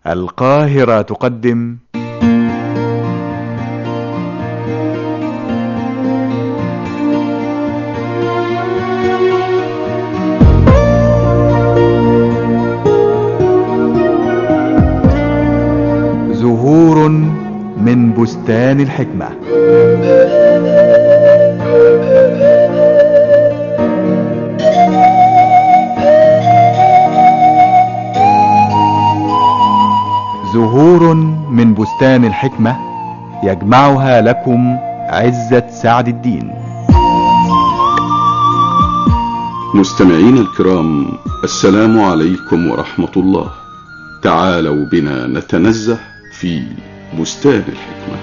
القاهرة تقدم زهور من بستان الحكمة. زهور من بستان الحكمة يجمعها لكم عزة سعد الدين. مستمعين الكرام، السلام عليكم ورحمة الله. تعالوا بنا نتنزه في بستان الحكمة.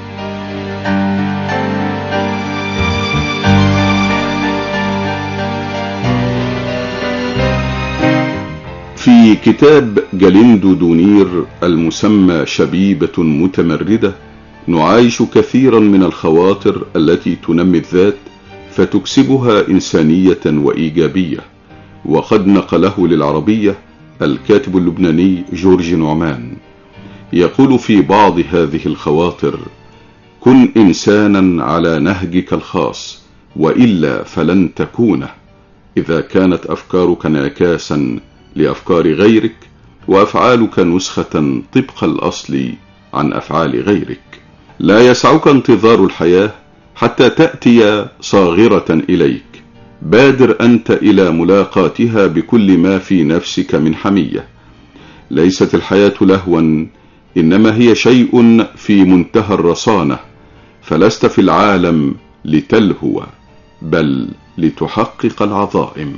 في كتاب جاليندو دونير المسمى شبيبة متمردة نعايش كثيرا من الخواطر التي تنمي الذات فتكسبها إنسانية وإيجابية، وقد نقله للعربية الكاتب اللبناني جورج نعمان. يقول في بعض هذه الخواطر: كن إنسانا على نهجك الخاص وإلا فلن تكونه، إذا كانت أفكارك انعكاسا لأفكار غيرك وأفعالك نسخة طبق الأصل عن أفعال غيرك. لا يسعك انتظار الحياة حتى تأتي صاغرة إليك، بادر أنت إلى ملاقاتها بكل ما في نفسك من حمية. ليست الحياة لهوا، إنما هي شيء في منتهى الرصانة، فلست في العالم لتلهو بل لتحقق العظائم.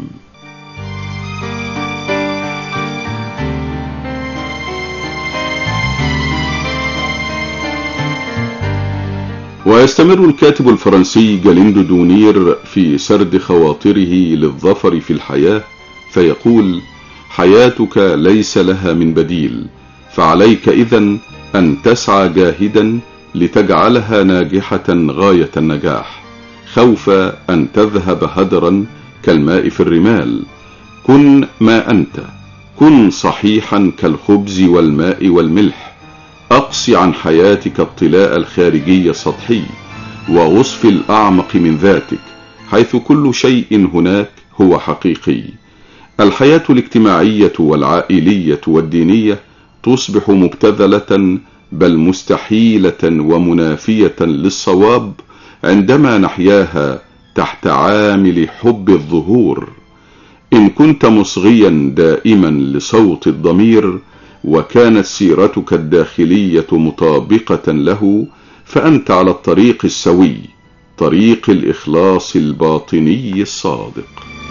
ويستمر الكاتب الفرنسي جاليندو دونير في سرد خواطره للظفر في الحياة فيقول: حياتك ليس لها من بديل، فعليك إذن أن تسعى جاهدا لتجعلها ناجحة غاية النجاح، خوف أن تذهب هدرا كالماء في الرمال. كن ما أنت، كن صحيحا كالخبز والماء والملح، أقص عن حياتك الطلاء الخارجي السطحي، وغصف الأعمق من ذاتك، حيث كل شيء هناك هو حقيقي. الحياة الاجتماعية والعائلية والدينية تصبح مبتذلة بل مستحيلة ومنافية للصواب عندما نحياها تحت عامل حب الظهور. إن كنت مصغيا دائما لصوت الضمير وكانت سيرتك الداخلية مطابقة له، فأنت على الطريق السوي، طريق الإخلاص الباطني الصادق.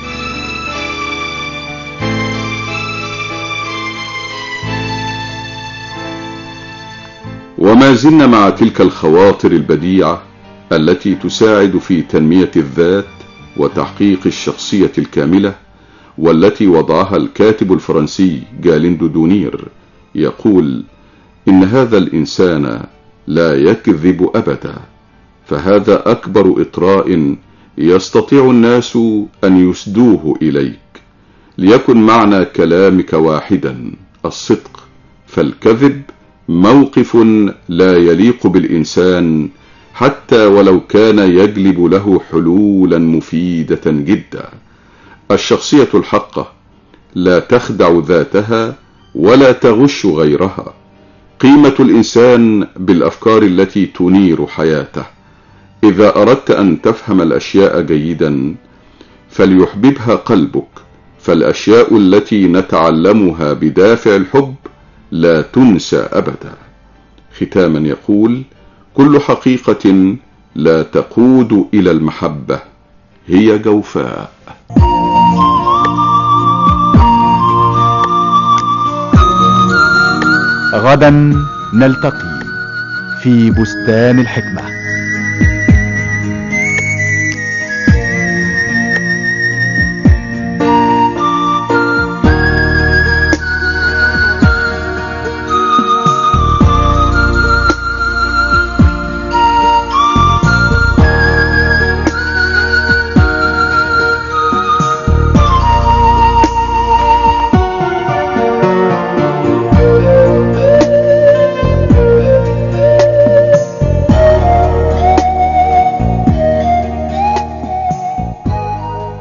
وما زلنا مع تلك الخواطر البديعة التي تساعد في تنمية الذات وتحقيق الشخصية الكاملة، والتي وضعها الكاتب الفرنسي جاليندو دونير. يقول: إن هذا الإنسان لا يكذب أبدا، فهذا أكبر إطراء يستطيع الناس أن يسدوه إليك. ليكن معنى كلامك واحدا، الصدق، فالكذب موقف لا يليق بالإنسان حتى ولو كان يجلب له حلولا مفيدة جدا. الشخصية الحقة لا تخدع ذاتها ولا تغش غيرها. قيمة الإنسان بالأفكار التي تنير حياته. إذا أردت أن تفهم الأشياء جيدا فليحببها قلبك، فالأشياء التي نتعلمها بدافع الحب لا تنسى أبدا. ختاما يقول: كل حقيقة لا تقود إلى المحبة هي جوفاء. غدا نلتقي في بستان الحكمة.